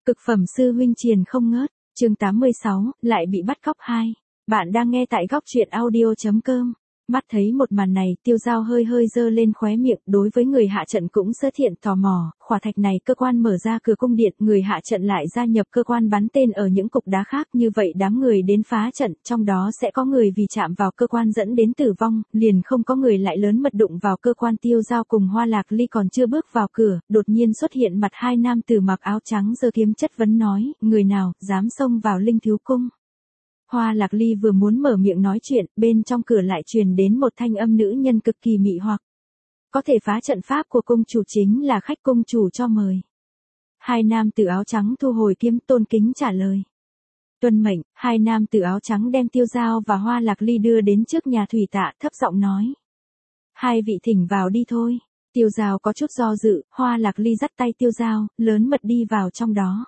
Cực phẩm sư huynh triền không ngớt, chương 86, lại bị bắt cóc 2. Bạn đang nghe tại góc truyện audio.com. Mắt thấy một màn này, Tiêu Dao hơi giơ lên khóe miệng, đối với người hạ trận cũng sơ thiện tò mò, khỏa thạch này cơ quan mở ra cửa cung điện, người hạ trận lại gia nhập cơ quan bắn tên ở những cục đá khác, như vậy đám người đến phá trận, trong đó sẽ có người vì chạm vào cơ quan dẫn đến tử vong, liền không có người lại lớn mật đụng vào cơ quan. Tiêu Dao cùng Hoa Lạc Ly còn chưa bước vào cửa, đột nhiên xuất hiện mặt hai nam tử mặc áo trắng giơ kiếm chất vấn nói, người nào dám xông vào Linh Thiếu Cung. Hoa Lạc Ly vừa muốn mở miệng nói chuyện, bên trong cửa lại truyền đến một thanh âm nữ nhân cực kỳ mị hoặc. Có thể phá trận pháp của cung chủ chính là khách cung chủ cho mời. Hai nam tử áo trắng thu hồi kiếm, tôn kính trả lời. Tuân mệnh. Hai nam tử áo trắng đem Tiêu Dao và Hoa Lạc Ly đưa đến trước nhà thủy tạ, thấp giọng nói. Hai vị thỉnh vào đi thôi. Tiêu Dao có chút do dự, Hoa Lạc Ly dắt tay Tiêu Dao, lớn mật đi vào trong đó.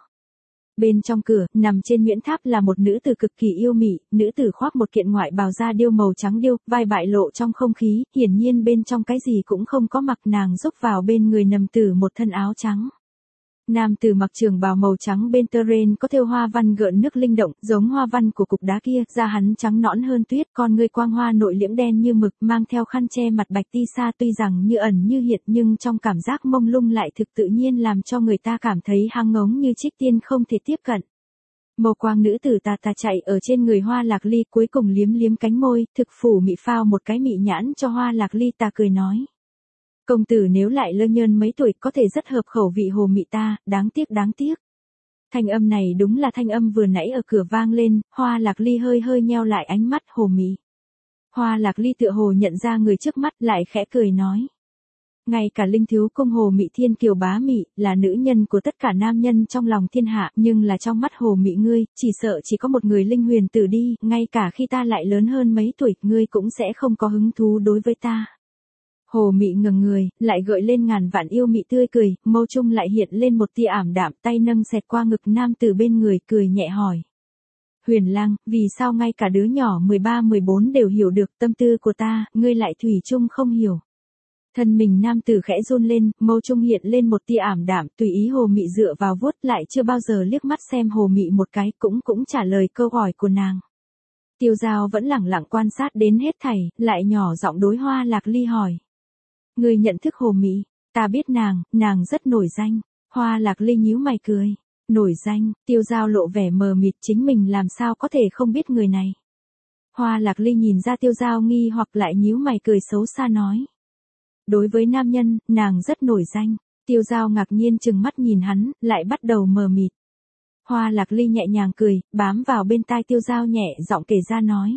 Bên trong cửa, nằm trên Nguyễn Tháp là một nữ tử cực kỳ yêu mị, nữ tử khoác một kiện ngoại bào da điêu màu trắng điêu, vai bại lộ trong không khí, hiển nhiên bên trong cái gì cũng không có, mặc nàng rúc vào bên người nằm tử một thân áo trắng. Nam tử mặc trường bào màu trắng bên tơ ren có thêu hoa văn gợn nước linh động, giống hoa văn của cục đá kia, da hắn trắng nõn hơn tuyết, con ngươi quang hoa nội liễm đen như mực, mang theo khăn che mặt bạch ti sa, tuy rằng như ẩn như hiện nhưng trong cảm giác mông lung lại thực tự nhiên, làm cho người ta cảm thấy hăng ngống như trích tiên không thể tiếp cận. Màu quang nữ tử tà chạy ở trên người Hoa Lạc Ly, cuối cùng liếm liếm cánh môi, thực phủ mị phao một cái mị nhãn cho Hoa Lạc Ly, ta cười nói. Công tử nếu lại lơ nhơn mấy tuổi có thể rất hợp khẩu vị hồ mị ta, đáng tiếc. Thanh âm này đúng là thanh âm vừa nãy ở cửa vang lên, Hoa Lạc Ly hơi nheo lại ánh mắt, hồ mị. Hoa Lạc Ly tựa hồ nhận ra người trước mắt, lại khẽ cười nói. Ngay cả Linh Thiếu Cung hồ mị thiên kiều bá mị, là nữ nhân của tất cả nam nhân trong lòng thiên hạ, nhưng là trong mắt hồ mị ngươi, chỉ sợ chỉ có một người Linh Huyền Tử đi, ngay cả khi ta lại lớn hơn mấy tuổi, ngươi cũng sẽ không có hứng thú đối với ta. Hồ mị ngẩng người, lại gợi lên ngàn vạn yêu mị tươi cười, mâu trung lại hiện lên một tia ảm đạm, tay nâng xẹt qua ngực nam từ bên người, cười nhẹ hỏi. Huyền lang, vì sao ngay cả đứa nhỏ 13-14 đều hiểu được tâm tư của ta, ngươi lại thủy chung không hiểu. Thân mình nam tử khẽ run lên, mâu trung hiện lên một tia ảm đạm, tùy ý hồ mị dựa vào vuốt, lại chưa bao giờ liếc mắt xem hồ mị một cái, cũng trả lời câu hỏi của nàng. Tiêu Dao vẫn lẳng lặng quan sát đến hết thảy, lại nhỏ giọng đối Hoa Lạc Ly hỏi. Người nhận thức hồ mị, ta biết nàng rất nổi danh. Hoa Lạc Ly nhíu mày cười. Nổi danh, Tiêu Dao lộ vẻ mờ mịt, chính mình làm sao có thể không biết người này. Hoa Lạc Ly nhìn ra Tiêu Dao nghi hoặc, lại nhíu mày cười xấu xa nói. Đối với nam nhân, nàng rất nổi danh. Tiêu Dao ngạc nhiên trừng mắt nhìn hắn, lại bắt đầu mờ mịt. Hoa Lạc Ly nhẹ nhàng cười, bám vào bên tai Tiêu Dao nhẹ giọng kể ra nói.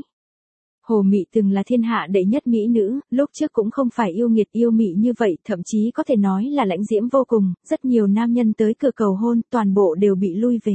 Hồ mị từng là thiên hạ đệ nhất mỹ nữ, lúc trước cũng không phải yêu nghiệt yêu mị như vậy, thậm chí có thể nói là lãnh diễm vô cùng, rất nhiều nam nhân tới cửa cầu hôn, toàn bộ đều bị lui về.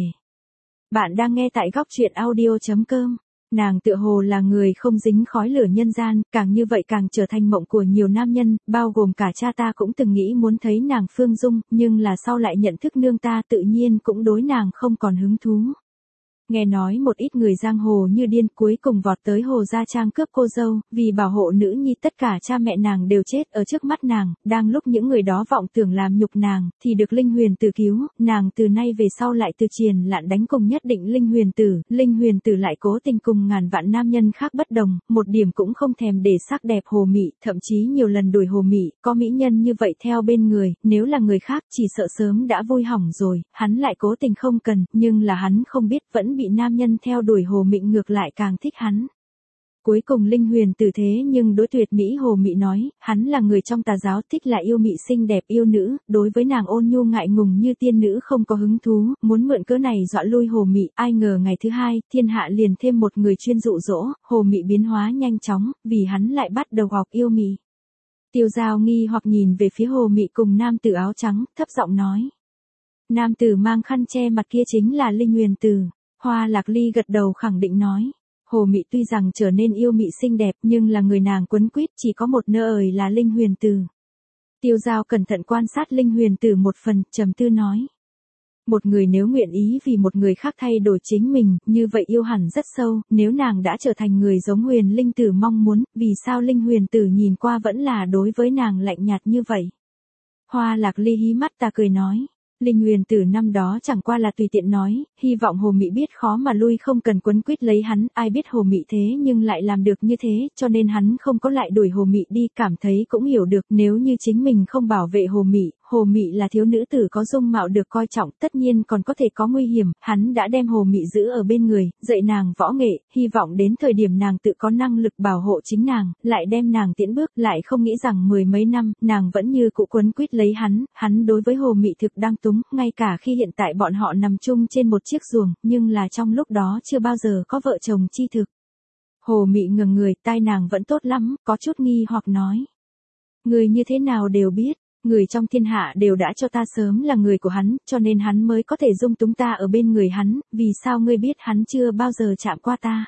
Bạn đang nghe tại góc truyện audio.com. Nàng tựa hồ là người không dính khói lửa nhân gian, càng như vậy càng trở thành mộng của nhiều nam nhân, bao gồm cả cha ta cũng từng nghĩ muốn thấy nàng phương dung, nhưng là sau lại nhận thức nương ta, tự nhiên cũng đối nàng không còn hứng thú. Nghe nói một ít người giang hồ như điên, cuối cùng vọt tới Hồ Gia Trang cướp cô dâu, vì bảo hộ nữ nhi tất cả cha mẹ nàng đều chết ở trước mắt nàng, đang lúc những người đó vọng tưởng làm nhục nàng, thì được Linh Huyền Tử cứu, nàng từ nay về sau lại từ triền lạn đánh cùng nhất định Linh Huyền Tử lại cố tình cùng ngàn vạn nam nhân khác bất đồng, một điểm cũng không thèm để sắc đẹp hồ mị, thậm chí nhiều lần đuổi hồ mị, có mỹ nhân như vậy theo bên người, nếu là người khác chỉ sợ sớm đã vui hỏng rồi, hắn lại cố tình không cần, nhưng là hắn không biết vẫn bị nam nhân theo đuổi hồ mị ngược lại càng thích hắn. Cuối cùng Linh Huyền Tử thế nhưng đối tuyệt mỹ hồ mị nói, hắn là người trong tà giáo, thích là yêu mị xinh đẹp yêu nữ, đối với nàng ôn nhu ngại ngùng như tiên nữ không có hứng thú, muốn mượn cớ này dọa lui hồ mị, ai ngờ ngày thứ hai, thiên hạ liền thêm một người chuyên dụ dỗ, hồ mị biến hóa nhanh chóng, vì hắn lại bắt đầu học yêu mị. Tiêu Dao nghi hoặc nhìn về phía hồ mị cùng nam tử áo trắng, thấp giọng nói. Nam tử mang khăn che mặt kia chính là Linh Huyền Tử. Hoa Lạc Ly gật đầu khẳng định nói. Hồ mị tuy rằng trở nên yêu mị xinh đẹp, nhưng là người nàng quấn quýt chỉ có một nơi là Linh Huyền Tử. Tiêu Dao cẩn thận quan sát Linh Huyền Tử một phần, trầm tư nói. Một người nếu nguyện ý vì một người khác thay đổi chính mình, như vậy yêu hẳn rất sâu, nếu nàng đã trở thành người giống Huyền Linh Tử mong muốn, vì sao Linh Huyền Tử nhìn qua vẫn là đối với nàng lạnh nhạt như vậy? Hoa Lạc Ly hí mắt ta cười nói. Linh Huyền Tử năm đó chẳng qua là tùy tiện nói, hy vọng Hồ Mị biết khó mà lui không cần quấn quýt lấy hắn, ai biết Hồ Mị thế nhưng lại làm được như thế, cho nên hắn không có lại đuổi Hồ Mị đi, cảm thấy cũng hiểu được nếu như chính mình không bảo vệ Hồ Mị là thiếu nữ tử có dung mạo được coi trọng, tất nhiên còn có thể có nguy hiểm, hắn đã đem Hồ Mị giữ ở bên người, dạy nàng võ nghệ, hy vọng đến thời điểm nàng tự có năng lực bảo hộ chính nàng, lại đem nàng tiễn bước, lại không nghĩ rằng mười mấy năm, nàng vẫn như cũ quấn quýt lấy hắn đối với Hồ Mị thực đang túng, ngay cả khi hiện tại bọn họ nằm chung trên một chiếc giường, nhưng là trong lúc đó chưa bao giờ có vợ chồng chi thực. Hồ Mị ngừng người, tai nàng vẫn tốt lắm, có chút nghi hoặc nói. Người như thế nào đều biết, người trong thiên hạ đều đã cho ta sớm là người của hắn, cho nên hắn mới có thể dung túng ta ở bên người hắn, vì sao ngươi biết hắn chưa bao giờ chạm qua ta?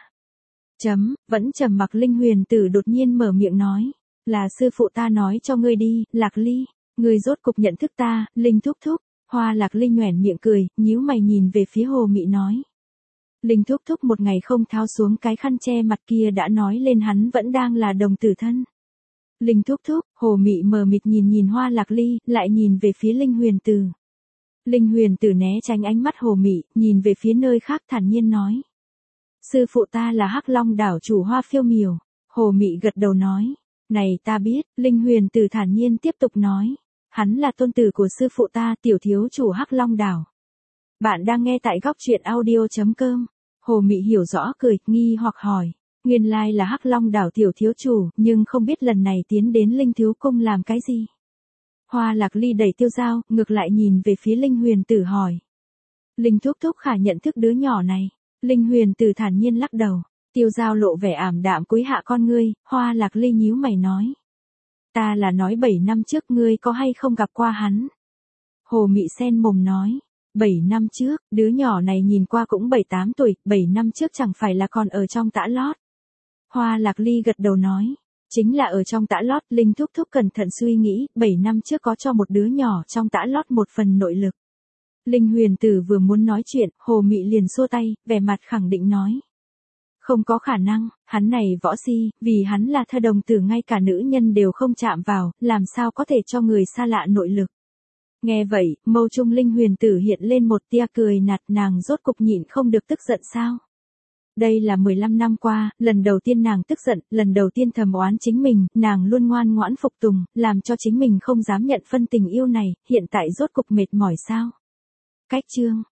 Vẫn trầm mặc Linh Huyền Tử đột nhiên mở miệng nói, là sư phụ ta nói cho ngươi đi, Lạc Ly, ngươi rốt cục nhận thức ta, Linh thúc thúc. Hoa Lạc Ly nhoẻn miệng cười, nhíu mày nhìn về phía Hồ Mị nói. Linh thúc thúc một ngày không tháo xuống cái khăn che mặt kia đã nói lên hắn vẫn đang là đồng tử thân. Linh thúc thúc, Hồ Mị mờ mịt nhìn Hoa Lạc Ly, lại nhìn về phía Linh Huyền Tử. Linh Huyền Tử né tránh ánh mắt Hồ Mị, nhìn về phía nơi khác thản nhiên nói. Sư phụ ta là Hắc Long đảo chủ Hoa Phiêu Miểu. Hồ Mị gật đầu nói. Này ta biết, Linh Huyền Tử thản nhiên tiếp tục nói. Hắn là tôn tử của sư phụ ta, tiểu thiếu chủ Hắc Long đảo. Bạn đang nghe tại góc truyện audio.com. Hồ Mị hiểu rõ cười, nghi hoặc hỏi. Nguyên lai là Hắc Long đảo tiểu thiếu chủ, nhưng không biết lần này tiến đến Linh thiếu cung làm cái gì. Hoa Lạc Ly đẩy Tiêu Giao, ngược lại nhìn về phía Linh Huyền Tử hỏi. Linh thúc thúc khả nhận thức đứa nhỏ này. Linh Huyền Tử thản nhiên lắc đầu. Tiêu Giao lộ vẻ ảm đạm cúi hạ con ngươi, Hoa Lạc Ly nhíu mày nói. Ta là nói 7 năm trước ngươi có hay không gặp qua hắn? Hồ Mị sen mồm nói. 7 năm trước, đứa nhỏ này nhìn qua cũng 7-8 tuổi, 7 năm trước chẳng phải là còn ở trong tã lót. Hoa Lạc Ly gật đầu nói. Chính là ở trong tã lót, Linh thúc thúc cẩn thận suy nghĩ, 7 năm trước có cho một đứa nhỏ trong tã lót một phần nội lực. Linh Huyền Tử vừa muốn nói chuyện, Hồ Mị liền xua tay, vẻ mặt khẳng định nói. Không có khả năng, hắn này võ si, vì hắn là thơ đồng tử ngay cả nữ nhân đều không chạm vào, làm sao có thể cho người xa lạ nội lực. Nghe vậy, mâu trung Linh Huyền Tử hiện lên một tia cười nạt, nàng rốt cục nhịn không được tức giận sao. Đây là 15 năm qua, lần đầu tiên nàng tức giận, lần đầu tiên thầm oán chính mình, nàng luôn ngoan ngoãn phục tùng, làm cho chính mình không dám nhận phân tình yêu này, hiện tại rốt cục mệt mỏi sao. Cách chương